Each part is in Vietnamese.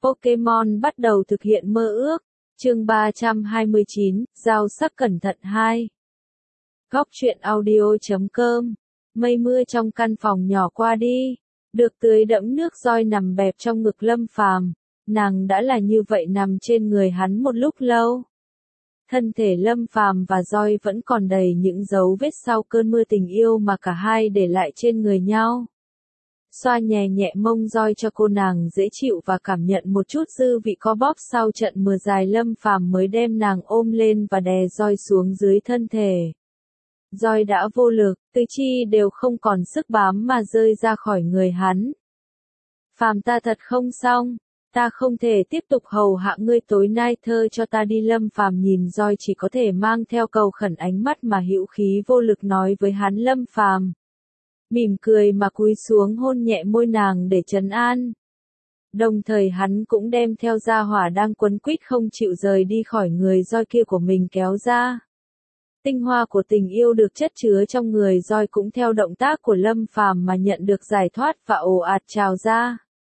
Pokemon bắt đầu thực hiện mơ ước. Chương 329, Giao sắc cẩn thận 2. Góc truyện audio.com. Mây mưa trong căn phòng nhỏ qua đi, được tưới đẫm nước roi nằm bẹp trong ngực Lâm Phàm. Nàng đã là như vậy nằm trên người hắn một lúc lâu. Thân thể Lâm Phàm và roi vẫn còn đầy những dấu vết sau cơn mưa tình yêu mà cả hai để lại trên người nhau. Xoa nhẹ nhẹ mông roi cho cô nàng dễ chịu và cảm nhận một chút dư vị co bóp sau trận mưa dài, Lâm Phàm mới đem nàng ôm lên và đè roi xuống dưới thân thể. Roi đã vô lực, tứ chi đều không còn sức bám mà rơi ra khỏi người hắn. Phàm, ta thật không xong, ta không thể tiếp tục hầu hạ ngươi, tối nay thơ cho ta đi. Lâm Phàm nhìn roi chỉ có thể mang theo cầu khẩn ánh mắt mà hữu khí vô lực nói với hắn. Lâm Phàm mỉm cười mà cúi xuống hôn nhẹ môi nàng để trấn an. Đồng thời hắn cũng đem theo gia hỏa đang quấn quýt không chịu rời đi khỏi người roi kia của mình kéo ra. Tinh hoa của tình yêu được chất chứa trong người roi cũng theo động tác của Lâm Phàm mà nhận được giải thoát và ồ ạt trào ra.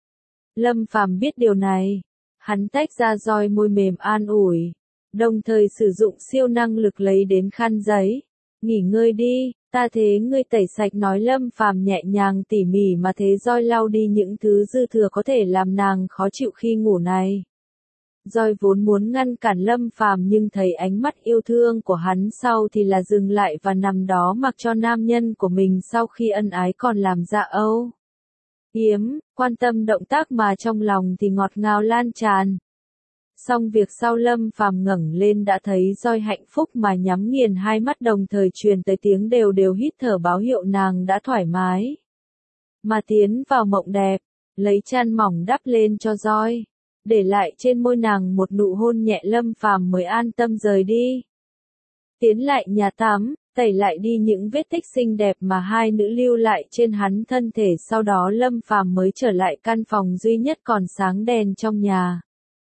Lâm Phàm biết điều này, hắn tách ra roi môi mềm an ủi, đồng thời sử dụng siêu năng lực lấy đến khăn giấy. Nghỉ ngơi đi, ta thế ngươi tẩy sạch, nói Lâm Phàm nhẹ nhàng tỉ mỉ mà thế roi lau đi những thứ dư thừa có thể làm nàng khó chịu khi ngủ này. Roi vốn muốn ngăn cản Lâm Phàm nhưng thấy ánh mắt yêu thương của hắn sau thì là dừng lại và nằm đó mặc cho nam nhân của mình sau khi ân ái còn làm dạ âu yếm, quan tâm động tác mà trong lòng thì ngọt ngào lan tràn. Xong việc sau, Lâm Phàm ngẩng lên đã thấy roi hạnh phúc mà nhắm nghiền hai mắt, đồng thời truyền tới tiếng đều đều hít thở báo hiệu nàng đã thoải mái mà tiến vào mộng đẹp. Lấy chăn mỏng đắp lên cho roi, để lại trên môi nàng một nụ hôn nhẹ, Lâm Phàm mới an tâm rời đi. Tiến lại nhà tắm, tẩy lại đi những vết tích xinh đẹp mà hai nữ lưu lại trên hắn thân thể, sau đó Lâm Phàm mới trở lại căn phòng duy nhất còn sáng đèn trong nhà.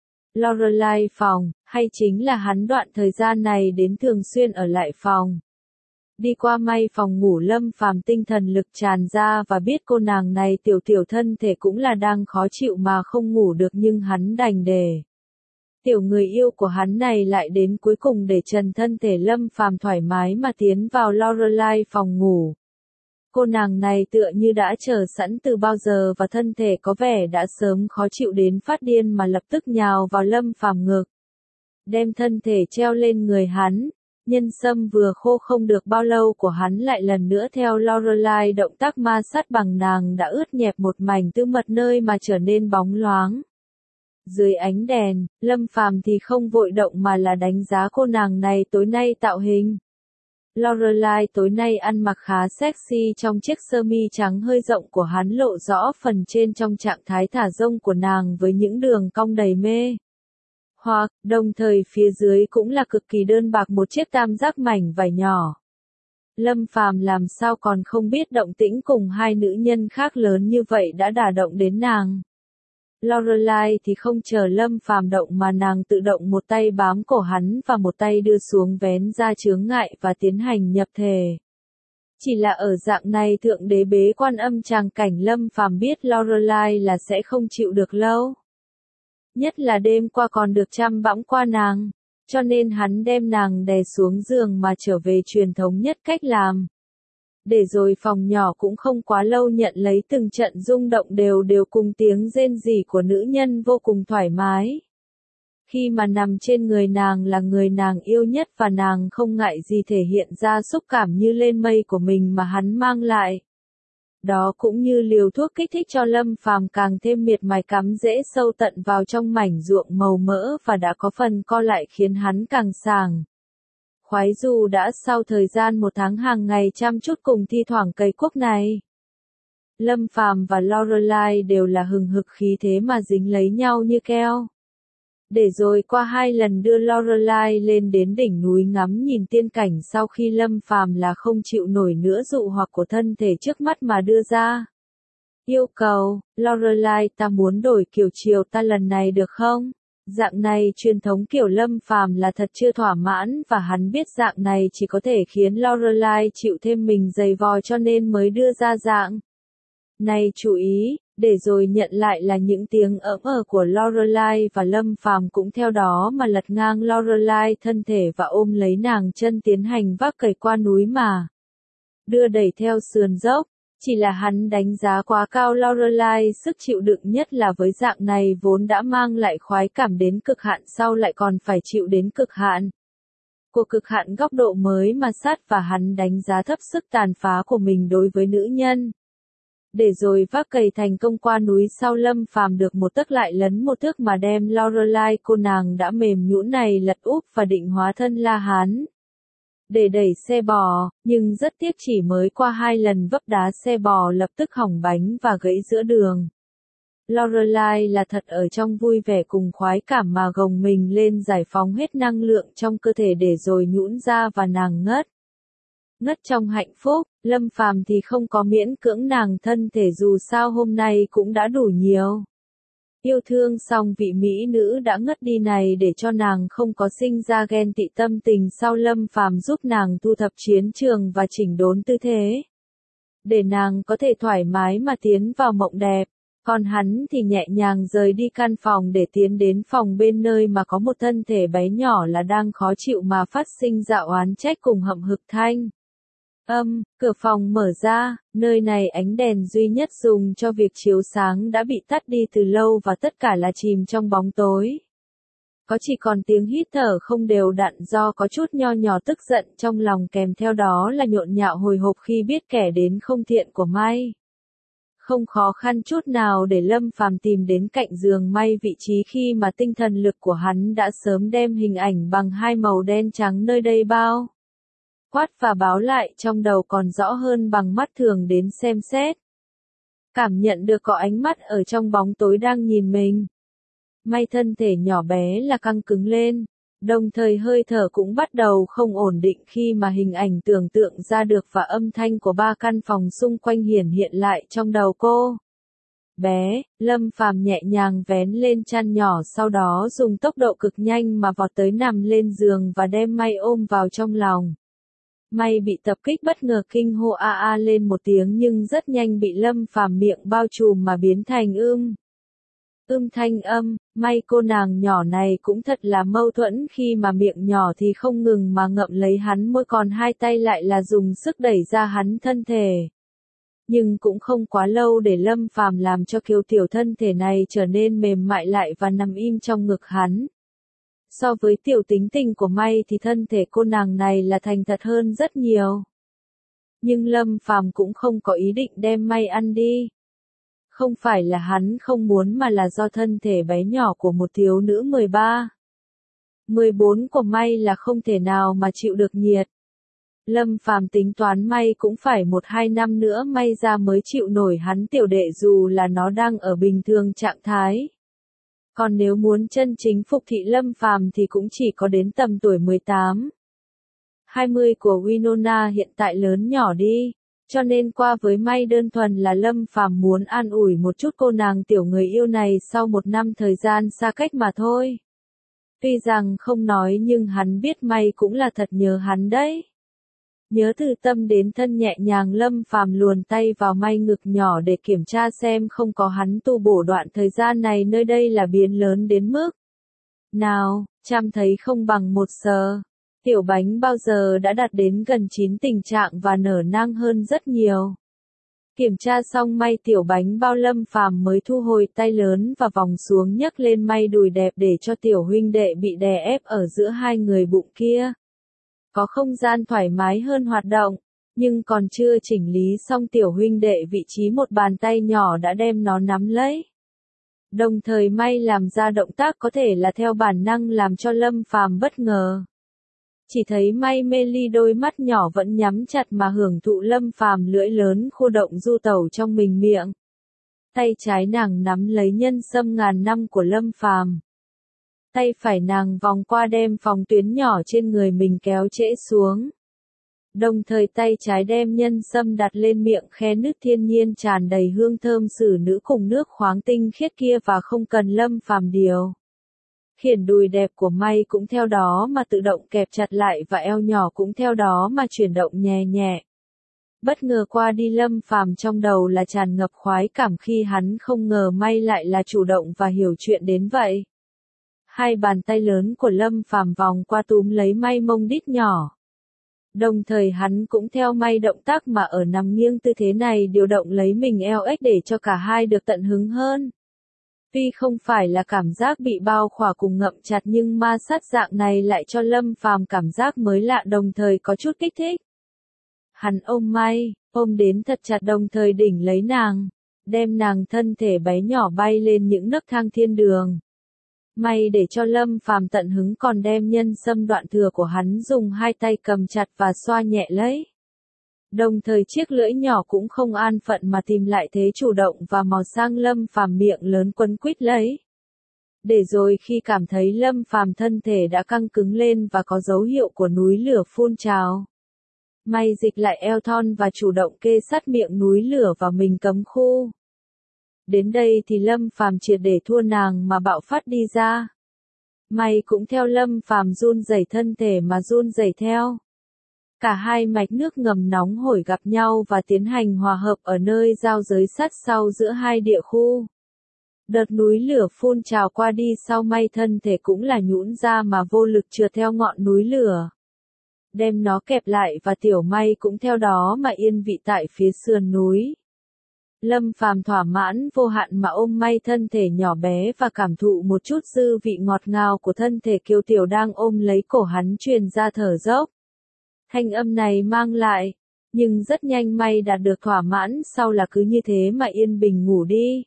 Lorelai phòng, hay chính là hắn đoạn thời gian này đến thường xuyên ở lại phòng. Đi qua may phòng ngủ, Lâm Phàm tinh thần lực tràn ra và biết cô nàng này tiểu thân thể cũng là đang khó chịu mà không ngủ được, nhưng hắn đành để tiểu người yêu của hắn này lại đến cuối cùng để trần thân thể. Lâm Phàm thoải mái mà tiến vào Lorelai phòng ngủ. Cô nàng này tựa như đã chờ sẵn từ bao giờ và thân thể có vẻ đã sớm khó chịu đến phát điên mà lập tức nhào vào Lâm Phàm ngực, đem thân thể treo lên người hắn. Nhân sâm vừa khô không được bao lâu của hắn lại lần nữa theo Lorelai động tác ma sát bằng nàng đã ướt nhẹp một mảnh tư mật nơi mà trở nên bóng loáng. Dưới ánh đèn, Lâm Phàm thì không vội động mà là đánh giá cô nàng này tối nay tạo hình. Lorelai tối nay ăn mặc khá sexy trong chiếc sơ mi trắng hơi rộng của hắn lộ rõ phần trên trong trạng thái thả rông của nàng với những đường cong đầy mê hoặc, đồng thời phía dưới cũng là cực kỳ đơn bạc một chiếc tam giác mảnh vải nhỏ. Lâm Phàm làm sao còn không biết động tĩnh cùng hai nữ nhân khác lớn như vậy đã đả động đến nàng. Lorelai thì không chờ Lâm Phàm động mà nàng tự động một tay bám cổ hắn và một tay đưa xuống vén ra chướng ngại và tiến hành nhập thể. Chỉ là ở dạng này thượng đế bế quan âm tràng cảnh, Lâm Phàm biết Lorelai là sẽ không chịu được lâu. Nhất là đêm qua còn được chăm bẵm qua nàng, cho nên hắn đem nàng đè xuống giường mà trở về truyền thống nhất cách làm. Để rồi phòng nhỏ cũng không quá lâu nhận lấy từng trận rung động đều đều cùng tiếng rên rỉ của nữ nhân vô cùng thoải mái. Khi mà nằm trên người nàng là người nàng yêu nhất và nàng không ngại gì thể hiện ra xúc cảm như lên mây của mình mà hắn mang lại. Đó cũng như liều thuốc kích thích cho Lâm Phàm càng thêm miệt mài cắm rễ sâu tận vào trong mảnh ruộng màu mỡ và đã có phần co lại khiến hắn càng sảng khoái dù đã sau thời gian một tháng hàng ngày chăm chút cùng thi thoảng cày cuốc này. Lâm Phàm và Lorelai đều là hừng hực khí thế mà dính lấy nhau như keo. Để rồi qua hai lần đưa Lorelai lên đến đỉnh núi ngắm nhìn tiên cảnh, sau khi Lâm Phàm là không chịu nổi nữa dụ hoặc của thân thể trước mắt mà đưa ra yêu cầu, Lorelai, ta muốn đổi kiểu chiều ta lần này được không? Dạng này truyền thống kiểu Lâm Phàm là thật chưa thỏa mãn và hắn biết dạng này chỉ có thể khiến Lorelai chịu thêm mình giày vò cho nên mới đưa ra dạng Này chú ý, để rồi nhận lại là những tiếng của Lorelai và Lâm Phàm cũng theo đó mà lật ngang Lorelai thân thể và ôm lấy nàng chân tiến hành vác cày qua núi mà đưa đẩy theo sườn dốc. Chỉ là hắn đánh giá quá cao Lorelai, sức chịu đựng nhất là với dạng này vốn đã mang lại khoái cảm đến cực hạn sau lại còn phải chịu đến cực hạn. Của cực hạn góc độ mới mà sát và hắn đánh giá thấp sức tàn phá của mình đối với nữ nhân. Để rồi vác cày thành công qua núi sau Lâm Phàm được một tấc lại lấn một thước mà đem Lorelai cô nàng đã mềm nhũn này lật úp và định hóa thân La Hán. Để đẩy xe bò, nhưng rất tiếc chỉ mới qua 2 lần vấp đá xe bò lập tức hỏng bánh và gãy giữa đường. Lorelai là thật ở trong vui vẻ cùng khoái cảm mà gồng mình lên giải phóng hết năng lượng trong cơ thể để rồi nhũn ra và nàng ngất. Ngất trong hạnh phúc, Lâm Phàm thì không có miễn cưỡng nàng thân thể dù sao hôm nay cũng đã đủ nhiều. Yêu thương xong vị mỹ nữ đã ngất đi này để cho nàng không có sinh ra ghen tị tâm tình sau Lâm Phàm giúp nàng thu thập chiến trường và chỉnh đốn tư thế. Để nàng có thể thoải mái mà tiến vào mộng đẹp. Còn hắn thì nhẹ nhàng rời đi căn phòng để tiến đến phòng bên nơi mà có một thân thể bé nhỏ là đang khó chịu mà phát sinh dạ oán trách cùng hậm hực thanh. Cửa phòng mở ra, nơi này ánh đèn duy nhất dùng cho việc chiếu sáng đã bị tắt đi từ lâu và tất cả là chìm trong bóng tối. Có chỉ còn tiếng hít thở không đều đặn do có chút nho nhỏ tức giận trong lòng kèm theo đó là nhộn nhạo hồi hộp khi biết kẻ đến không thiện của May. Không khó khăn chút nào để Lâm Phàm tìm đến cạnh giường May vị trí khi mà tinh thần lực của hắn đã sớm đem hình ảnh bằng 2 màu đen trắng nơi đây bao quát và báo lại trong đầu còn rõ hơn bằng mắt thường đến xem xét. Cảm nhận được có ánh mắt ở trong bóng tối đang nhìn mình. May thân thể nhỏ bé là căng cứng lên, đồng thời hơi thở cũng bắt đầu không ổn định khi mà hình ảnh tưởng tượng ra được và âm thanh của 3 căn phòng xung quanh hiển hiện lại trong đầu cô. Bé, Lâm Phàm nhẹ nhàng vén lên chăn nhỏ sau đó dùng tốc độ cực nhanh mà vọt tới nằm lên giường và đem May ôm vào trong lòng. May bị tập kích bất ngờ kinh hô a lên một tiếng nhưng rất nhanh bị Lâm Phàm miệng bao trùm mà biến thành thanh âm. May cô nàng nhỏ này cũng thật là mâu thuẫn khi mà miệng nhỏ thì không ngừng mà ngậm lấy hắn môi còn 2 tay lại là dùng sức đẩy ra hắn thân thể. Nhưng cũng không quá lâu để Lâm Phàm làm cho kiều tiểu thân thể này trở nên mềm mại lại và nằm im trong ngực hắn. So với tiểu tính tình của May thì thân thể cô nàng này là thành thật hơn rất nhiều. Nhưng Lâm Phàm cũng không có ý định đem May ăn đi. Không phải là hắn không muốn mà là do thân thể bé nhỏ của một thiếu nữ 13, 14 của May là không thể nào mà chịu được nhiệt. Lâm Phàm tính toán May cũng phải 1-2 năm nữa May ra mới chịu nổi hắn tiểu đệ dù là nó đang ở bình thường trạng thái. Còn nếu muốn chân chính phục thị Lâm Phàm thì cũng chỉ có đến tầm tuổi 18, 20 của Winona hiện tại lớn nhỏ đi. Cho nên qua với May đơn thuần là Lâm Phàm muốn an ủi một chút cô nàng tiểu người yêu này sau 1 năm thời gian xa cách mà thôi. Tuy rằng không nói nhưng hắn biết May cũng là thật nhớ hắn đấy. Nhớ từ tâm đến thân nhẹ nhàng Lâm Phàm luồn tay vào May ngực nhỏ để kiểm tra xem không có hắn tu bổ đoạn thời gian này nơi đây là biến lớn đến mức nào, chăm thấy không bằng 1 giờ. Tiểu bánh bao giờ đã đạt đến gần 9 tình trạng và nở nang hơn rất nhiều. Kiểm tra xong May tiểu bánh bao Lâm Phàm mới thu hồi tay lớn và vòng xuống nhấc lên May đùi đẹp để cho tiểu huynh đệ bị đè ép ở giữa 2 người bụng kia. Có không gian thoải mái hơn hoạt động, nhưng còn chưa chỉnh lý xong tiểu huynh đệ vị trí một bàn tay nhỏ đã đem nó nắm lấy. Đồng thời May làm ra động tác có thể là theo bản năng làm cho Lâm Phàm bất ngờ. Chỉ thấy May mê ly đôi mắt nhỏ vẫn nhắm chặt mà hưởng thụ Lâm Phàm lưỡi lớn khu động du tẩu trong mình miệng. Tay trái nàng nắm lấy nhân sâm ngàn năm của Lâm Phàm. Tay phải nàng vòng qua đem phòng tuyến nhỏ trên người mình kéo trễ xuống. Đồng thời tay trái đem nhân sâm đặt lên miệng khe nứt thiên nhiên tràn đầy hương thơm xử nữ cùng nước khoáng tinh khiết kia và không cần Lâm Phàm điều khiển đùi đẹp của May cũng theo đó mà tự động kẹp chặt lại và eo nhỏ cũng theo đó mà chuyển động nhẹ nhẹ. Bất ngờ qua đi Lâm Phàm trong đầu là tràn ngập khoái cảm khi hắn không ngờ May lại là chủ động và hiểu chuyện đến vậy. Hai bàn tay lớn của Lâm Phàm vòng qua túm lấy May mông đít nhỏ. Đồng thời hắn cũng theo May động tác mà ở nằm nghiêng tư thế này điều động lấy mình eo ếch để cho cả hai được tận hứng hơn. Tuy không phải là cảm giác bị bao khỏa cùng ngậm chặt nhưng ma sát dạng này lại cho Lâm Phàm cảm giác mới lạ đồng thời có chút kích thích. Hắn ôm May, ôm đến thật chặt đồng thời đỉnh lấy nàng, đem nàng thân thể bé nhỏ bay lên những nấc thang thiên đường. May để cho Lâm Phàm tận hứng còn đem nhân sâm đoạn thừa của hắn dùng hai tay cầm chặt và xoa nhẹ lấy. Đồng thời chiếc lưỡi nhỏ cũng không an phận mà tìm lại thế chủ động và mò sang Lâm Phàm miệng lớn quấn quýt lấy. Để rồi khi cảm thấy Lâm Phàm thân thể đã căng cứng lên và có dấu hiệu của núi lửa phun trào. May dịch lại eo thon và chủ động kê sát miệng núi lửa vào mình cấm khu. Đến đây thì Lâm Phàm triệt để thua nàng mà bạo phát đi ra. May cũng theo Lâm Phàm run rẩy thân thể mà run rẩy theo. Cả hai mạch nước ngầm nóng hổi gặp nhau và tiến hành hòa hợp ở nơi giao giới sát sau giữa hai địa khu. Đợt núi lửa phun trào qua đi sau May thân thể cũng là nhũn ra mà vô lực trượt theo ngọn núi lửa. Đem nó kẹp lại và tiểu May cũng theo đó mà yên vị tại phía sườn núi. Lâm Phàm thỏa mãn vô hạn mà ôm May thân thể nhỏ bé và cảm thụ một chút dư vị ngọt ngào của thân thể kiều tiểu đang ôm lấy cổ hắn truyền ra thở dốc. Thanh âm này mang lại, nhưng rất nhanh May đạt được thỏa mãn sau là cứ như thế mà yên bình ngủ đi.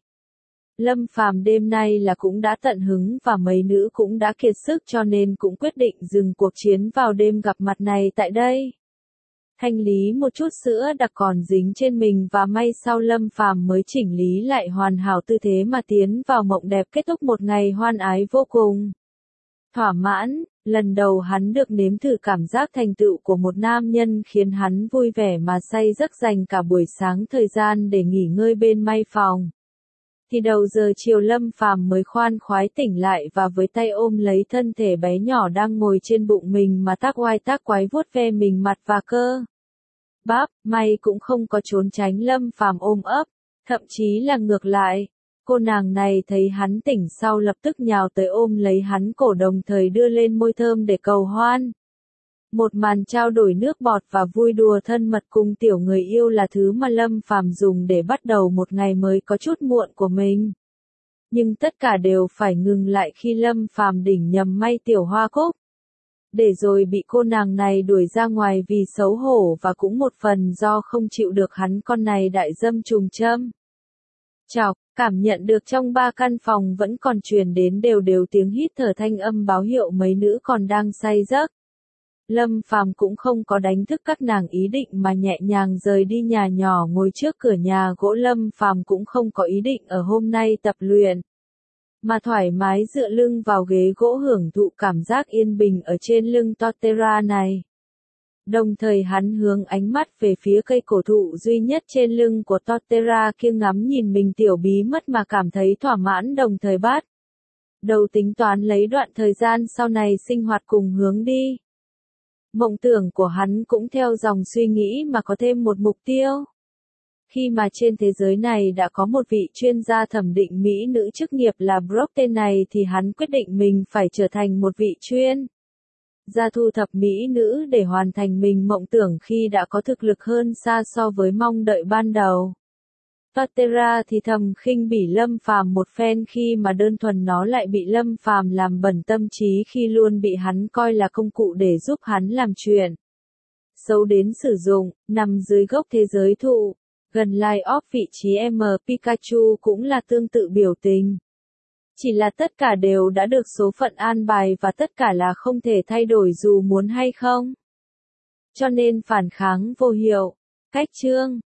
Lâm Phàm đêm nay là cũng đã tận hứng và mấy nữ cũng đã kiệt sức cho nên cũng quyết định dừng cuộc chiến vào đêm gặp mặt này tại đây. Thanh lý một chút sữa đặc còn dính trên mình và may sau Lâm Phàm mới chỉnh lý lại hoàn hảo tư thế mà tiến vào mộng đẹp kết thúc một ngày hoan ái vô cùng. Thỏa mãn, lần đầu hắn được nếm thử cảm giác thành tựu của một nam nhân khiến hắn vui vẻ mà say giấc dành cả buổi sáng thời gian để nghỉ ngơi bên may phòng. Thì đầu giờ chiều Lâm Phàm mới khoan khoái tỉnh lại và với tay ôm lấy thân thể bé nhỏ đang ngồi trên bụng mình mà tác oai tác quái vuốt ve mình mặt và cơ bắp, May cũng không có trốn tránh Lâm Phàm ôm ấp, thậm chí là ngược lại. Cô nàng này thấy hắn tỉnh sau lập tức nhào tới ôm lấy hắn cổ đồng thời đưa lên môi thơm để cầu hoan. Một màn trao đổi nước bọt và vui đùa thân mật cùng tiểu người yêu là thứ mà Lâm Phàm dùng để bắt đầu một ngày mới có chút muộn của mình. Nhưng tất cả đều phải ngừng lại khi Lâm Phàm đỉnh nhầm May tiểu hoa cúc. Để rồi bị cô nàng này đuổi ra ngoài vì xấu hổ và cũng một phần do không chịu được hắn con này đại dâm trùng châm. Chào, cảm nhận được trong ba căn phòng vẫn còn truyền đến đều đều tiếng hít thở thanh âm báo hiệu mấy nữ còn đang say giấc. Lâm Phàm cũng không có đánh thức các nàng ý định mà nhẹ nhàng rời đi nhà nhỏ ngồi trước cửa nhà gỗ. Lâm Phàm cũng không có ý định ở hôm nay tập luyện, mà thoải mái dựa lưng vào ghế gỗ hưởng thụ cảm giác yên bình ở trên lưng Torterra này. Đồng thời hắn hướng ánh mắt về phía cây cổ thụ duy nhất trên lưng của Torterra kia ngắm nhìn mình tiểu bí mất mà cảm thấy thỏa mãn đồng thời bắt đầu tính toán lấy đoạn thời gian sau này sinh hoạt cùng hướng đi. Mộng tưởng của hắn cũng theo dòng suy nghĩ mà có thêm một mục tiêu. Khi mà trên thế giới này đã có một vị chuyên gia thẩm định mỹ nữ chức nghiệp là Brock tên này thì hắn quyết định mình phải trở thành một vị chuyên gia thu thập mỹ nữ để hoàn thành mình mộng tưởng khi đã có thực lực hơn xa so với mong đợi ban đầu. Torterra thì thầm khinh bỉ Lâm Phàm một phen khi mà đơn thuần nó lại bị Lâm Phàm làm bẩn tâm trí khi luôn bị hắn coi là công cụ để giúp hắn làm chuyện xấu đến sử dụng. Nằm dưới gốc thế giới thụ, gần Light Off vị trí M Pikachu cũng là tương tự biểu tình. Chỉ là tất cả đều đã được số phận an bài và tất cả là không thể thay đổi dù muốn hay không. Cho nên phản kháng vô hiệu. Cách chương